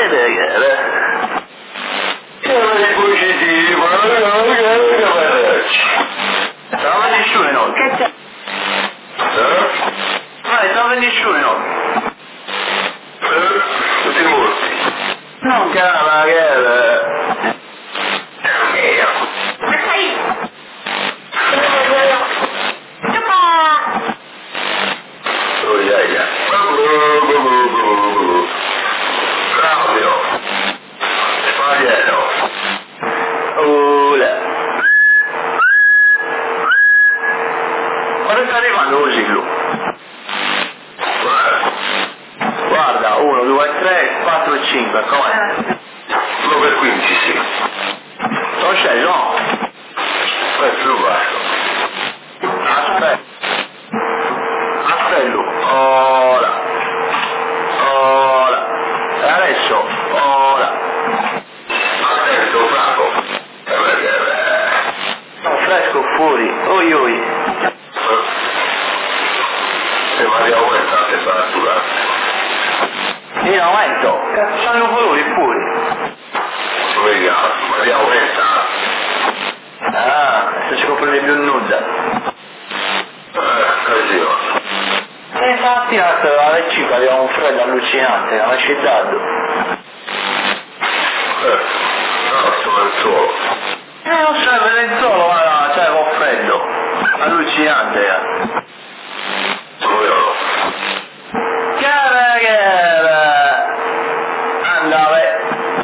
vedere. Che è positivo, che stava nessuno. Che c'è? Stava nessuno. Tutti morti. Non cava, che ma sai? Oh, yeah. Claudio. Spaghetto. Quando sta arrivando così blu? Guarda, 1, 2, 3, 4, 5, com'è? 1 per 15, sì. Non c'è, no? È più basso. Aspetta. Aspetta, ora. E adesso, ora. Adesso, bravo. Sono fresco fuori, oi. Se mi aumenta la temperatura. Io aumento, sono colori puri. Vediamo, ma aumenta. Se ci compri le più nuda. Così va. Infatti alle 5 aveva un freddo allucinante, non ci dato. No, sto nel solo. Non serve nel solo, ma c'è con freddo. Allucinante. Andave.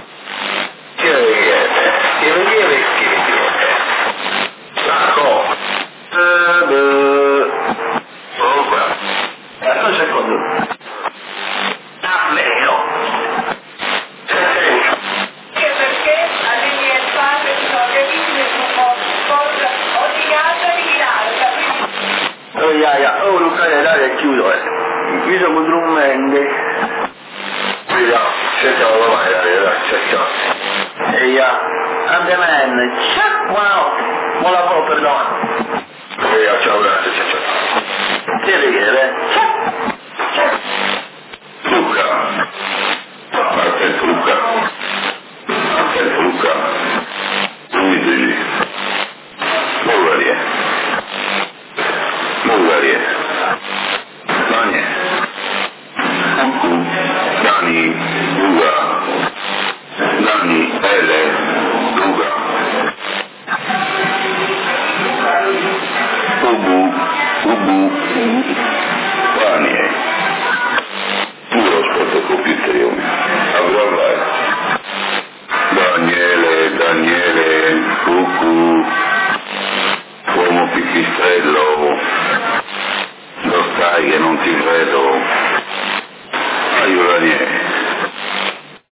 Che vedere. Sacco. Un secondo. Davvero. Perché alle mie spalle ci sono le vittime cosa obbligate a ritirare, capito? Oh, Luca, dai, chiudo, Io sono contro un mende. Vediamo, cerchiamo domani, dai, cerchiamo. Andiamo, ciao, buonanotte. Buon lavoro per domani. Ciao, grazie, ciao. Che vedere? Ciao.